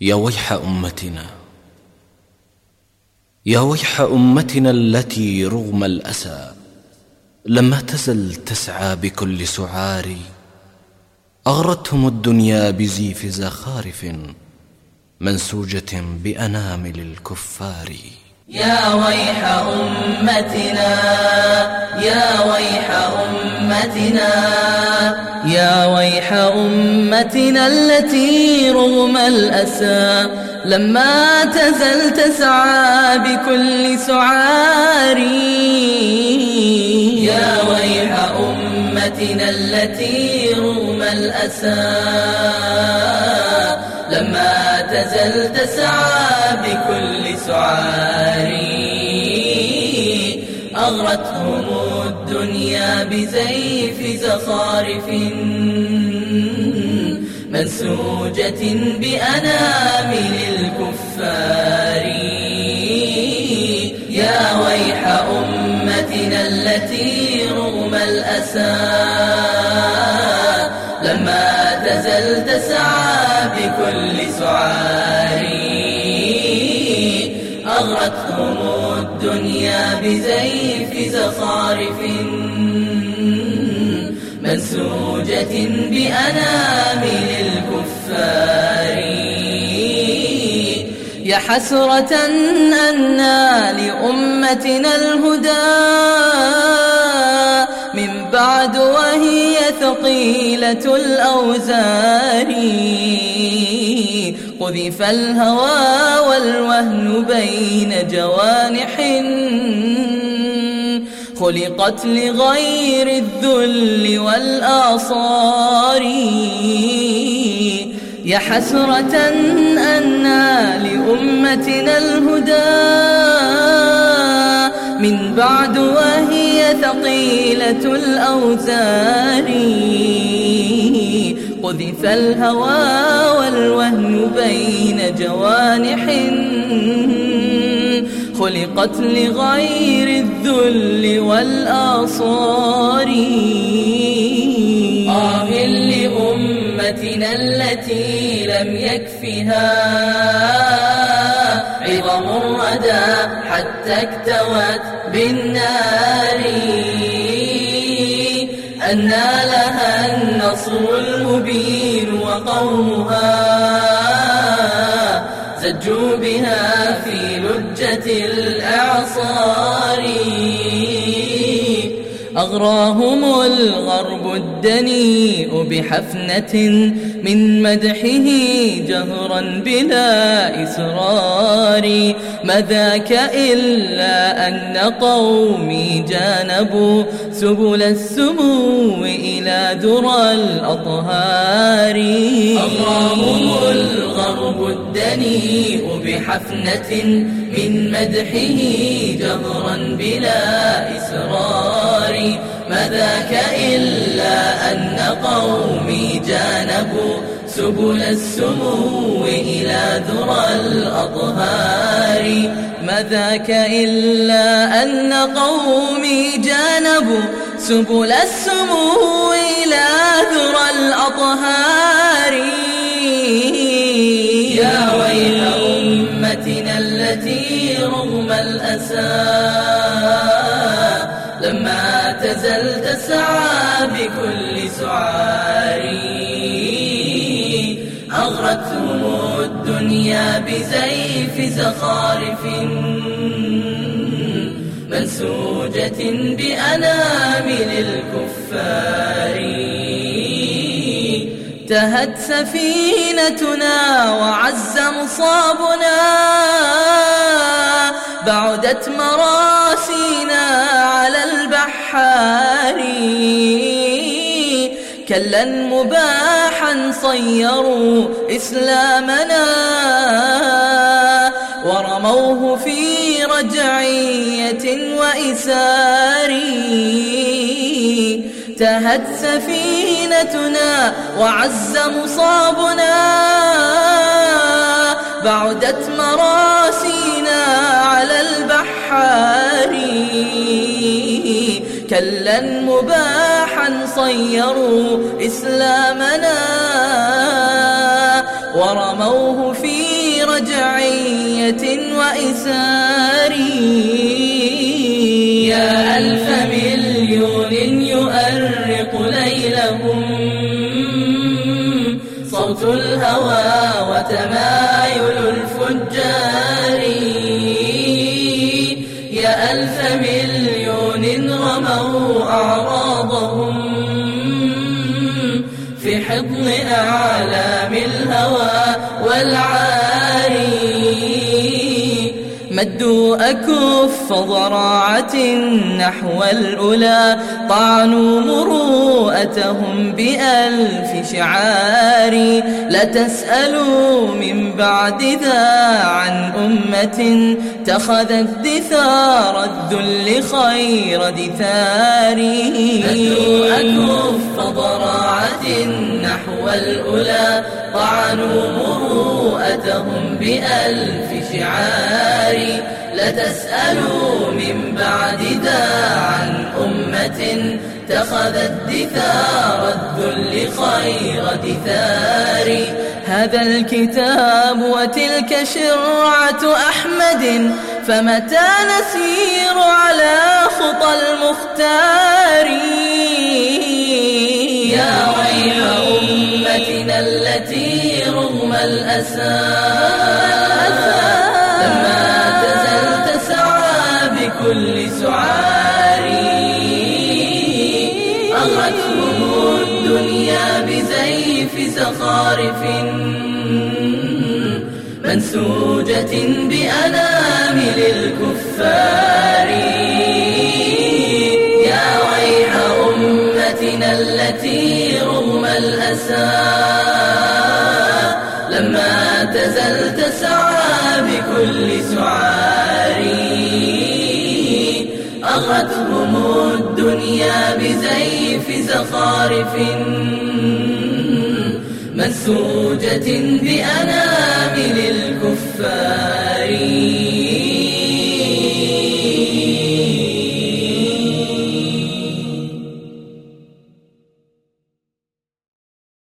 يا ويح أمتنا، يا ويح أمتنا التي رغم الأسى لما تزل تسعى بكل سعار، أغرتهم الدنيا بزيف زخارف منسوجة بأنامل الكفار. يا ويح أمتنا، يا ويح أمتنا، يا ويح أمتنا التي رغم الأسى لما تزل تسعى بكل سعار. يا ويح أمتنا التي رغم الأسى لما تزل تسعى بكل سعار، أغرتهم الدنيا بزيف زخارف منسوجة بأنامل الكفار. يا ويح أمتنا التي رغم الأسى لما تزل تسعى بكل سعار، أغرتهم الدنيا بزيف زخارف منسوجة بأنامل الكفار. يا حسرة أنى لأمتنا الهدى من بعد وهي ثقيلة الأوزار، قذف الهوى والوهن بين جوانح خلقت لغير الذل والآصار. يا حسرة أنى لأمتنا الهدى من بعد وهي ثقيلة الأوزار، قذف الهوى والوهن بين جوانح خلقت لغير الذل والآصار. آه لأمتنا التي لم يكفها عظم الردى حتى اكتوت بالنار، أنى لها النصر المبين وقومها زجوا بها في لجة الأعصار. أغراهم الغرب الدنيء بحفنة من مدحه جهرا بلا إسرار، ما ذاك إلا أن قومي جانبوا سبل السمو إلى درى الأطهار. أغراهم الغرب الدنيء بحفنة من مدحه جهرا بلا إسرار، ما ذاك إلا أن قومي جانبوا سبل السمو إلى ذرى الأطهار. ما ذاك إلا أن قومي جانبوا سبل السمو إلى ذرى الأطهار. يا ويح أمتنا التي رغم الأسى لما تزل تسعى بكل سعار، أغرتهم الدنيا بزيف زخارف منسوجة بأنامل الكفار. تهت سفينتنا وعز مصابنا، بعدت مراسينا على البحار، كلا مباحا صيروا إسلامنا ورموه في رجعية وإسار. تهت سفينتنا وعز مصابنا، بعدت مراسينا على البحار، كلا مباحا صيروا إسلامنا ورموه في رجعية وإسار. يا ألف مليون يؤرق ليلهم صوت الهوى وتمايل الفجار. يا ألف مليون رموا أعراضهم في حضن أعلام الهوى والعاري. مدوا أكف ضراعة نحو الأولى، طعنوا مروءتهم بألف شعار. لتسألوا من بعد ذا عن أمة اتخذت دثار الذل خير دثار. مدوا أكف ضراعة نحو الأولى، طعنوا مروءتهم بألف شعار. لتسألوا من بعد ذا عن أمة اتخذت دثار الذل خير دثار. هذا الكتاب وتلك شرعة أحمد، فمتى نسير على خطى المختار. يا ويل أمتنا التي رغم الأسى لما تزل تسعى بكل سعار. أغرتهم الدنيا بزيف زخارف منسوجة بأنامل الكفار. يا ويح أمتنا التي رغم الأسى لما تزل تسعى بكل سعار. أغرتهم الدنيا بزيف زخارف منسوجة بأنامل الكفار.